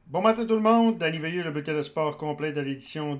Bon matin tout le monde, Danny Veilleux, le bulletin de sport complet de l'édition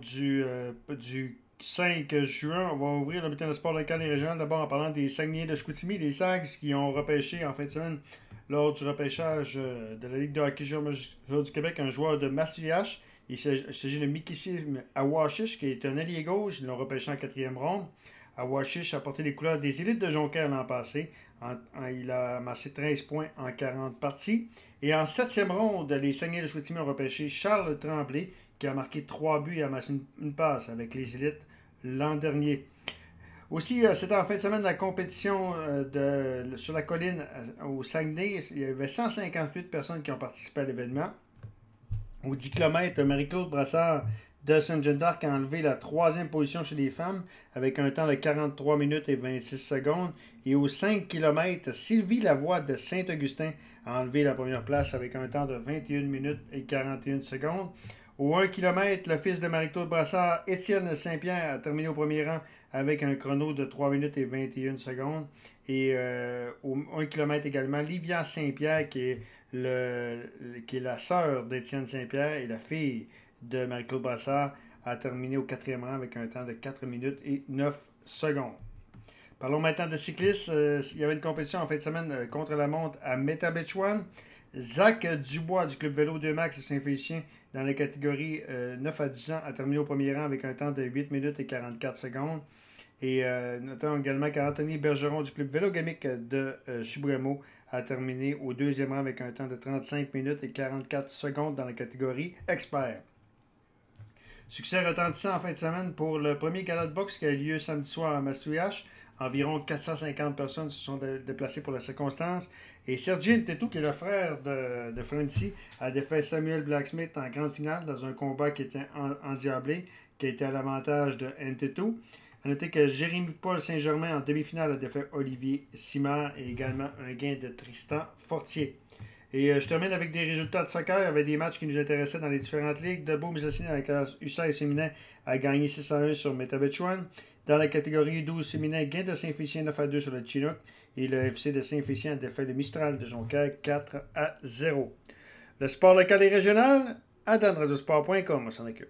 du 5 juin. On va ouvrir le bulletin de sport local et régional d'abord en parlant des Saguenay de Chicoutimi, les Sags qui ont repêché en fin de semaine lors du repêchage de la Ligue de hockey junior du Québec un joueur de Massillach. Il s'agit de Mikissim Awashish qui est un allié gauche. Ils l'ont repêché en quatrième ronde. Awashish a porté les couleurs des élites de Jonquière l'an passé. Il a amassé 13 points en 40 parties. Et en septième ronde, les Saguenay de Chicoutimi ont repêché Charles Tremblay, qui a marqué 3 buts et amassé une passe avec les élites l'an dernier. Aussi, c'était en fin de semaine de la compétition sur la colline au Saguenay. Il y avait 158 personnes qui ont participé à l'événement. Au 10 km, Marie-Claude Brassard de Saint-Jean d'Arc a enlevé la troisième position chez les femmes avec un temps de 43 minutes et 26 secondes. Et au 5 km, Sylvie Lavoie de Saint-Augustin a enlevé la première place avec un temps de 21 minutes et 41 secondes. Au 1 km, le fils de Marie-Claude Brassard, Étienne Saint-Pierre, a terminé au premier rang avec un chrono de 3 minutes et 21 secondes. Et au 1 km également, Livia Saint-Pierre, qui est la sœur d'Étienne Saint-Pierre et la fille de Marie-Claude Brassard, a terminé au quatrième rang avec un temps de 4 minutes et 9 secondes. Parlons maintenant de cyclistes. Il y avait une compétition en fin de semaine contre la montre à Métabetchouan. Zach Dubois du club vélo 2 Max de Saint-Félicien dans la catégorie 9 à 10 ans a terminé au premier rang avec un temps de 8 minutes et 44 secondes. Et notons également qu'Anthony Bergeron du club vélo gamique de Chibougamau a terminé au deuxième rang avec un temps de 35 minutes et 44 secondes dans la catégorie expert. Succès retentissant en fin de semaine pour le premier gala de boxe qui a eu lieu samedi soir à Mastouillache. Environ 450 personnes se sont déplacées pour la circonstance. Et Sergi Ntetou, qui est le frère de Francie, a défait Samuel Blacksmith en grande finale dans un combat qui était endiablé, qui a été à l'avantage de Ntetou. A noter que Jérémy Paul Saint-Germain en demi-finale a défait Olivier Simard et également un gain de Tristan Fortier. Et je termine avec des résultats de soccer. Il y avait des matchs qui nous intéressaient dans les différentes ligues. Debo Misossini dans la classe U16 féminin a gagné 6 à 1 sur Métabetchouan. Dans la catégorie 12 féminin, gain de Saint-Félicien 9 à 2 sur le Chinook. Et le FC de Saint-Félicien a défait le Mistral de Jonquière 4 à 0. Le sport local et régional, à danradiosport.com. On s'en occupe.